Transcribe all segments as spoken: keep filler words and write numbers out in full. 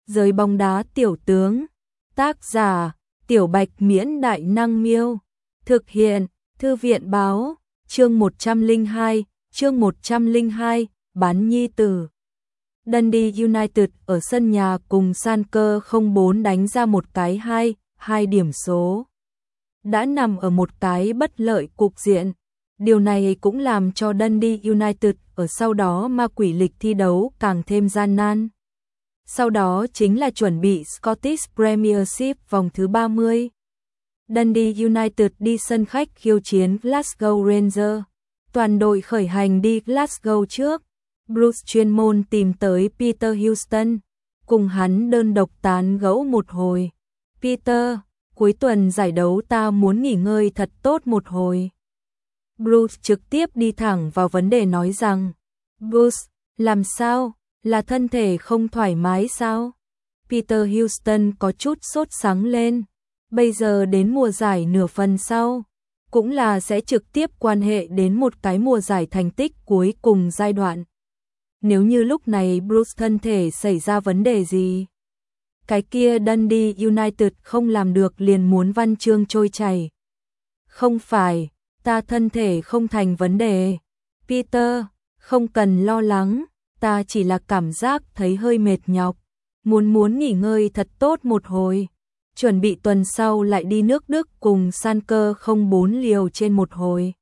Giới bóng đá tiểu tướng. Tác giả: Tiểu Bạch Miễn Đại Năng Miêu. Thực hiện: Thư viện Báo. Chương một trăm lẻ hai, chương một trăm lẻ hai, bán nhi tử. Dundee United ở sân nhà cùng Schalke không bốn đánh ra một cái hai hai điểm số. Đã nằm ở một cái bất lợi cục diện. Điều này cũng làm cho Dundee United ở sau đó ma quỷ lịch thi đấu càng thêm gian nan. Sau đó chính là chuẩn bị Scottish Premiership vòng thứ ba mươi. Dundee United đi sân khách khiêu chiến Glasgow Rangers. Toàn đội khởi hành đi Glasgow trước. Bruce chuyên môn tìm tới Peter Houston, cùng hắn đơn độc tán gẫu một hồi. Peter, cuối tuần giải đấu ta muốn nghỉ ngơi thật tốt một hồi. Bruce trực tiếp đi thẳng vào vấn đề nói rằng, Bruce, làm sao, là thân thể không thoải mái sao? Peter Houston có chút sốt sắng lên, bây giờ đến mùa giải nửa phần sau, cũng là sẽ trực tiếp quan hệ đến một cái mùa giải thành tích cuối cùng giai đoạn. Nếu như lúc này Bruce thân thể xảy ra vấn đề gì, cái kia Dundee United không làm được liền muốn văn chương trôi chảy. Không phải, ta thân thể không thành vấn đề. Peter, không cần lo lắng, ta chỉ là cảm giác thấy hơi mệt nhọc, muốn muốn nghỉ ngơi thật tốt một hồi. Chuẩn bị tuần sau lại đi nước Đức cùng Schalke không bốn liều trên một hồi.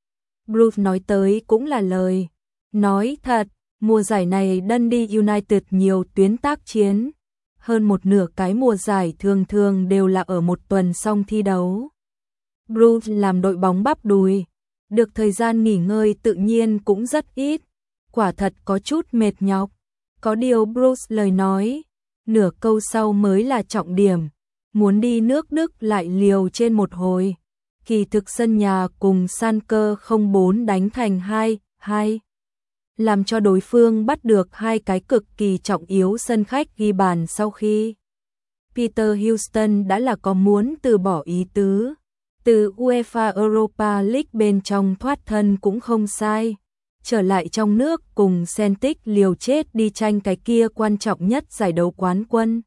Bruce nói tới cũng là lời. Nói thật, mùa giải này Dundee United nhiều tuyến tác chiến. Hơn một nửa cái mùa giải thường thường đều là ở một tuần xong thi đấu. Bruce làm đội bóng bắp đùi, được thời gian nghỉ ngơi tự nhiên cũng rất ít. Quả thật có chút mệt nhọc. Có điều Bruce lời nói, nửa câu sau mới là trọng điểm. Muốn đi nước Đức lại liều trên một hồi. Kỳ thực sân nhà cùng Schalke không bốn đánh thành hai hai. Làm cho đối phương bắt được hai cái cực kỳ trọng yếu sân khách ghi bàn sau khi Peter Houston đã là có muốn từ bỏ ý tứ. Từ UEFA Europa League bên trong thoát thân cũng không sai. Trở lại trong nước cùng Celtic liều chết đi tranh cái kia quan trọng nhất giải đấu quán quân.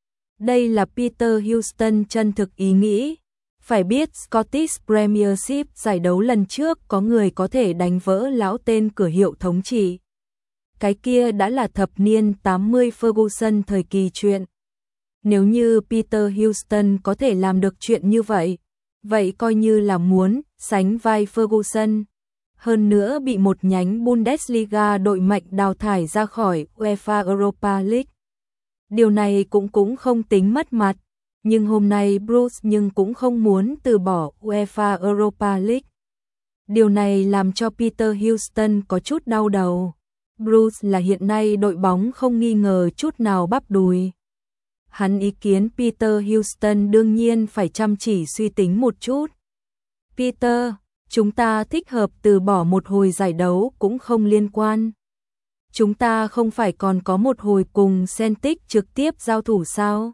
Đây là Peter Houston chân thực ý nghĩ. Phải biết Scottish Premiership giải đấu lần trước có người có thể đánh vỡ lão tên cửa hiệu thống trị. Cái kia đã là thập niên tám mươi Ferguson thời kỳ chuyện. Nếu như Peter Houston có thể làm được chuyện như vậy, vậy coi như là muốn sánh vai Ferguson. Hơn nữa bị một nhánh Bundesliga đội mạnh đào thải ra khỏi UEFA Europa League. Điều này cũng cũng không tính mất mặt. Nhưng hôm nay Bruce nhưng cũng không muốn từ bỏ UEFA Europa League. Điều này làm cho Peter Houston có chút đau đầu. Bruce là hiện nay đội bóng không nghi ngờ chút nào bắp đùi. Hắn ý kiến Peter Houston đương nhiên phải chăm chỉ suy tính một chút. Peter, chúng ta thích hợp từ bỏ một hồi giải đấu cũng không liên quan. Chúng ta không phải còn có một hồi cùng Celtic trực tiếp giao thủ sao?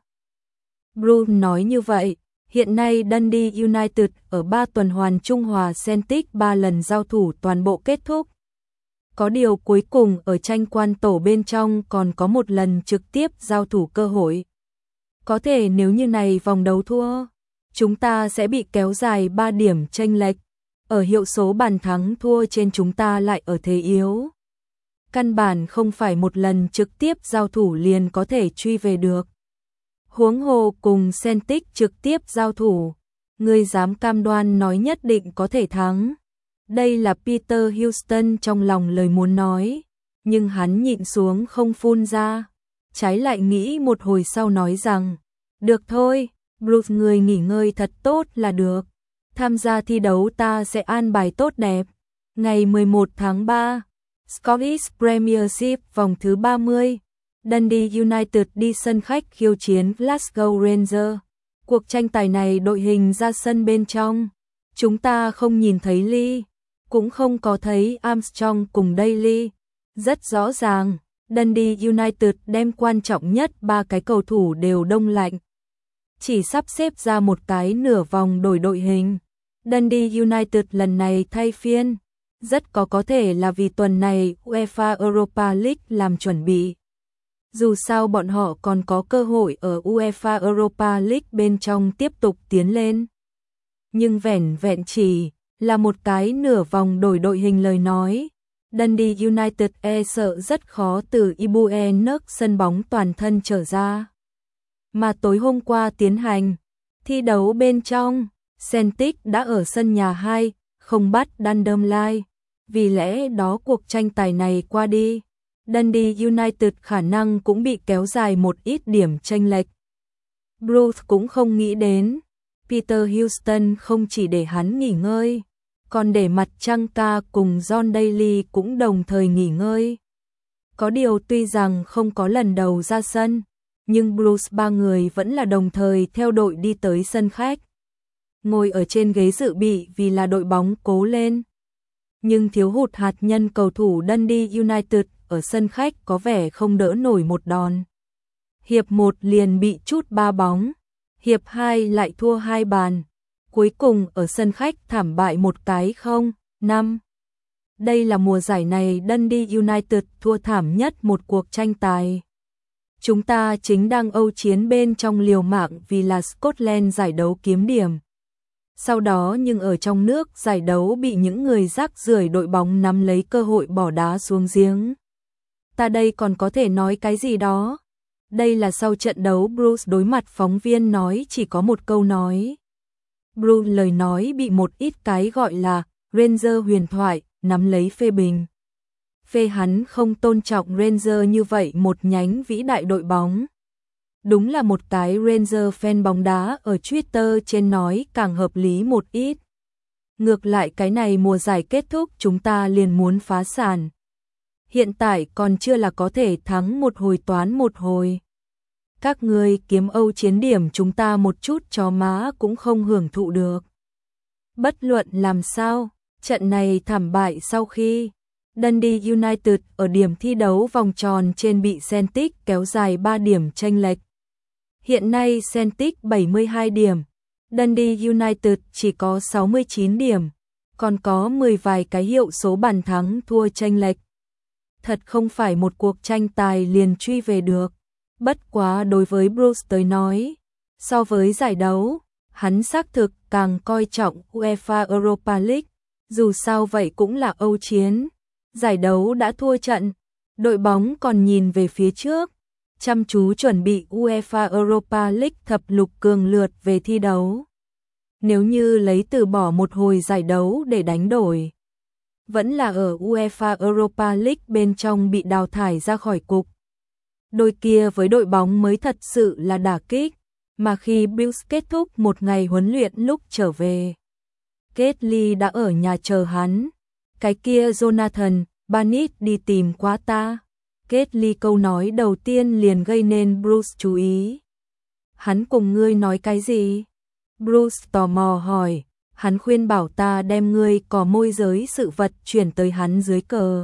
Bruce nói như vậy, hiện nay Dundee United ở ba tuần hoàn trung hòa Celtic ba lần giao thủ toàn bộ kết thúc. Có điều cuối cùng ở tranh quan tổ bên trong còn có một lần trực tiếp giao thủ cơ hội. Có thể nếu như này vòng đấu thua, chúng ta sẽ bị kéo dài ba điểm chênh lệch. Ở hiệu số bàn thắng thua trên chúng ta lại ở thế yếu. Căn bản không phải một lần trực tiếp giao thủ liền có thể truy về được. Huống hồ cùng Celtic trực tiếp giao thủ, người dám cam đoan nói nhất định có thể thắng. Đây là Peter Houston trong lòng lời muốn nói, nhưng hắn nhịn xuống không phun ra. Trái lại nghĩ một hồi sau nói rằng, được thôi, Bruce người nghỉ ngơi thật tốt là được. Tham gia thi đấu ta sẽ an bài tốt đẹp. Ngày mười một tháng ba, Scottish Premiership vòng thứ ba mươi. Dundee United đi sân khách khiêu chiến Glasgow Rangers. Cuộc tranh tài này đội hình ra sân bên trong. Chúng ta không nhìn thấy Lee, cũng không có thấy Armstrong cùng Daly. Rất rõ ràng, Dundee United đem quan trọng nhất ba cái cầu thủ đều đông lạnh. Chỉ sắp xếp ra một cái nửa vòng đổi đội hình. Dundee United lần này thay phiên. Rất có có thể là vì tuần này UEFA Europa League làm chuẩn bị. Dù sao bọn họ còn có cơ hội ở UEFA Europa League bên trong tiếp tục tiến lên. Nhưng vẻn vẹn chỉ là một cái nửa vòng đổi đội hình lời nói. Dundee United e sợ rất khó từ Ibuenos sân bóng toàn thân trở ra. Mà tối hôm qua tiến hành thi đấu bên trong, Celtic đã ở sân nhà hai, không bắt Dunfermline. Vì lẽ đó cuộc tranh tài này qua đi, Dundee United khả năng cũng bị kéo dài một ít điểm chênh lệch. Bruce cũng không nghĩ đến, Peter Houston không chỉ để hắn nghỉ ngơi, còn để mặt trăng ca cùng John Daly cũng đồng thời nghỉ ngơi. Có điều tuy rằng không có lần đầu ra sân, nhưng Bruce ba người vẫn là đồng thời theo đội đi tới sân khách. Ngồi ở trên ghế dự bị vì là đội bóng cố lên. Nhưng thiếu hụt hạt nhân cầu thủ Dundee United ở sân khách có vẻ không đỡ nổi một đòn. Hiệp một liền bị trút ba bóng, hiệp hai lại thua hai bàn. Cuối cùng ở sân khách thảm bại một cái không, năm. Đây là mùa giải này Dundee United thua thảm nhất một cuộc tranh tài. Chúng ta chính đang âu chiến bên trong liều mạng vì là Scotland giải đấu kiếm điểm. Sau đó nhưng ở trong nước giải đấu bị những người rác rưởi đội bóng nắm lấy cơ hội bỏ đá xuống giếng. Ta đây còn có thể nói cái gì đó. Đây là sau trận đấu Bruce đối mặt phóng viên nói chỉ có một câu nói. Bruce lời nói bị một ít cái gọi là Ranger huyền thoại nắm lấy phê bình. Phê hắn không tôn trọng Ranger như vậy một nhánh vĩ đại đội bóng. Đúng là một cái Ranger fan bóng đá ở Twitter trên nói càng hợp lý một ít. Ngược lại cái này mùa giải kết thúc chúng ta liền muốn phá sản. Hiện tại còn chưa là có thể thắng một hồi toán một hồi. Các người kiếm Âu chiến điểm chúng ta một chút chó má cũng không hưởng thụ được. Bất luận làm sao, trận này thảm bại sau khi Dundee United ở điểm thi đấu vòng tròn trên bị Celtic kéo dài ba điểm chênh lệch. Hiện nay Celtic bảy mươi hai điểm, Dundee United chỉ có sáu mươi chín điểm, còn có mười vài cái hiệu số bàn thắng thua chênh lệch. Thật không phải một cuộc tranh tài liền truy về được. Bất quá đối với Bruce tới nói, so với giải đấu, hắn xác thực càng coi trọng UEFA Europa League, dù sao vậy cũng là Âu chiến. Giải đấu đã thua trận, đội bóng còn nhìn về phía trước, chăm chú chuẩn bị UEFA Europa League thập lục cường lượt về thi đấu. Nếu như lấy từ bỏ một hồi giải đấu để đánh đổi, vẫn là ở UEFA Europa League bên trong bị đào thải ra khỏi cục. Đôi kia với đội bóng mới thật sự là đả kích, mà khi Bills kết thúc một ngày huấn luyện lúc trở về, Kelly đã ở nhà chờ hắn. Cái kia Jonathan, Banit đi tìm quá ta. Kelly câu nói đầu tiên liền gây nên Bruce chú ý. Hắn cùng ngươi nói cái gì? Bruce tò mò hỏi. Hắn khuyên bảo ta đem ngươi cò môi giới sự vật chuyển tới hắn dưới cờ.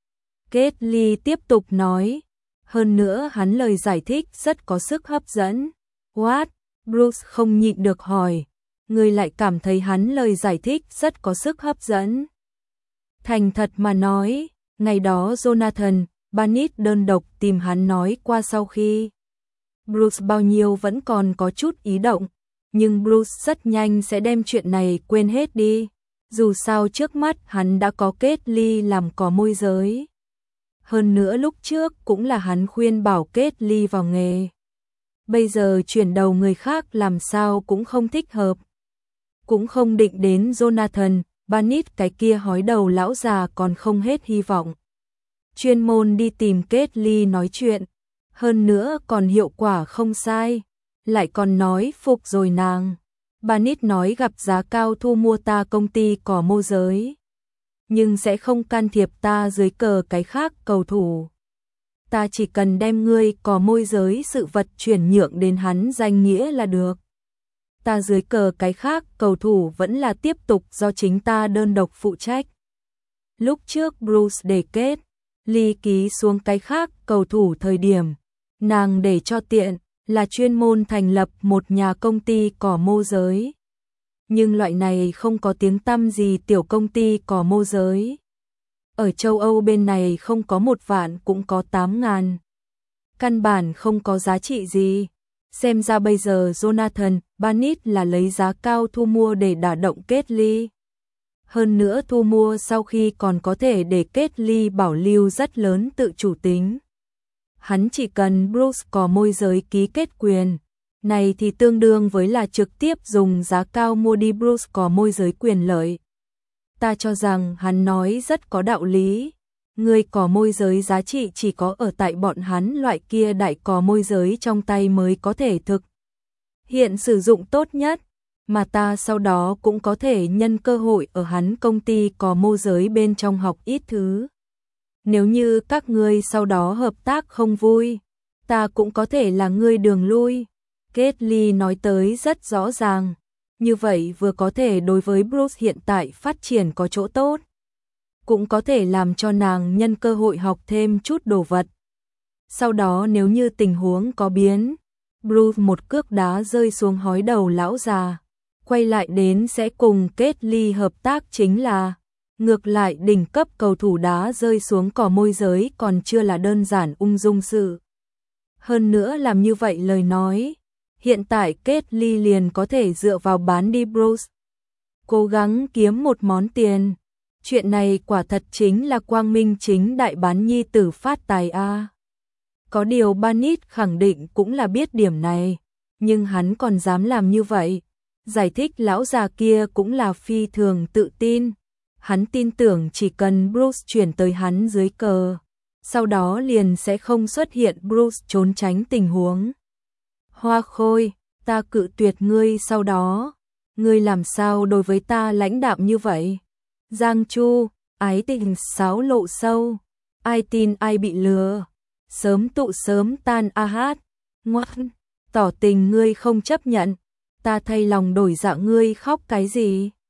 Kelly tiếp tục nói. Hơn nữa hắn lời giải thích rất có sức hấp dẫn. What? Bruce không nhịn được hỏi. Ngươi lại cảm thấy hắn lời giải thích rất có sức hấp dẫn. Thành thật mà nói, ngày đó Jonathan, Banit đơn độc tìm hắn nói qua sau khi. Bruce bao nhiêu vẫn còn có chút ý động, nhưng Bruce rất nhanh sẽ đem chuyện này quên hết đi. Dù sao trước mắt hắn đã có Kelly làm cò môi giới. Hơn nữa lúc trước cũng là hắn khuyên bảo Kelly vào nghề. Bây giờ chuyển đầu người khác làm sao cũng không thích hợp. Cũng không định đến Jonathan, Banit cái kia hói đầu lão già còn không hết hy vọng. Chuyên môn đi tìm Kelly nói chuyện, hơn nữa còn hiệu quả không sai, lại còn nói phục rồi nàng. Banit nói gặp giá cao thu mua ta công ty cỏ môi giới, nhưng sẽ không can thiệp ta dưới cờ cái khác cầu thủ. Ta chỉ cần đem ngươi cỏ môi giới sự vật chuyển nhượng đến hắn danh nghĩa là được. Ta dưới cờ cái khác cầu thủ vẫn là tiếp tục do chính ta đơn độc phụ trách. Lúc trước Bruce để kết, ly ký xuống cái khác cầu thủ thời điểm, nàng để cho tiện là chuyên môn thành lập một nhà công ty cỏ môi giới. Nhưng loại này không có tiếng tăm gì tiểu công ty cỏ môi giới. Ở châu Âu bên này không có một vạn cũng có tám ngàn. căn bản không có giá trị gì. Xem ra bây giờ Jonathan Barnett là lấy giá cao thu mua để đả động Kết-ly. Hơn nữa thu mua sau khi còn có thể để Kết-ly bảo lưu rất lớn tự chủ tính. Hắn chỉ cần Bruce có môi giới ký kết quyền. Này thì tương đương với là trực tiếp dùng giá cao mua đi Bruce có môi giới quyền lợi. Ta cho rằng hắn nói rất có đạo lý. Người có môi giới giá trị chỉ có ở tại bọn hắn loại kia đại có môi giới trong tay mới có thể thực hiện sử dụng tốt nhất, mà ta sau đó cũng có thể nhân cơ hội ở hắn công ty có môi giới bên trong học ít thứ. Nếu như các ngươi sau đó hợp tác không vui, ta cũng có thể là ngươi đường lui. Kết-ly nói tới rất rõ ràng, như vậy vừa có thể đối với Bruce hiện tại phát triển có chỗ tốt, cũng có thể làm cho nàng nhân cơ hội học thêm chút đồ vật. Sau đó nếu như tình huống có biến, Bruce một cước đá rơi xuống hói đầu lão già, quay lại đến sẽ cùng Kết-ly hợp tác chính là, ngược lại đỉnh cấp cầu thủ đá rơi xuống cỏ môi giới còn chưa là đơn giản ung dung sự. Hơn nữa làm như vậy lời nói, hiện tại Kết-ly liền có thể dựa vào bán đi Bruce, cố gắng kiếm một món tiền. Chuyện này quả thật chính là quang minh chính đại bán nhi tử phát tài a. Có điều Barnett khẳng định cũng là biết điểm này, nhưng hắn còn dám làm như vậy. Giải thích lão già kia cũng là phi thường tự tin. Hắn tin tưởng chỉ cần Bruce chuyển tới hắn dưới cờ, sau đó liền sẽ không xuất hiện Bruce trốn tránh tình huống. Hoa Khôi, ta cự tuyệt ngươi sau đó. Ngươi làm sao đối với ta lãnh đạm như vậy? Giang Chu, ái tình sáo lộ sâu. Ai tin ai bị lừa. Sớm tụ sớm tan a hát. Ngoan, tỏ tình ngươi không chấp nhận. Ta thay lòng đổi dạ ngươi khóc cái gì?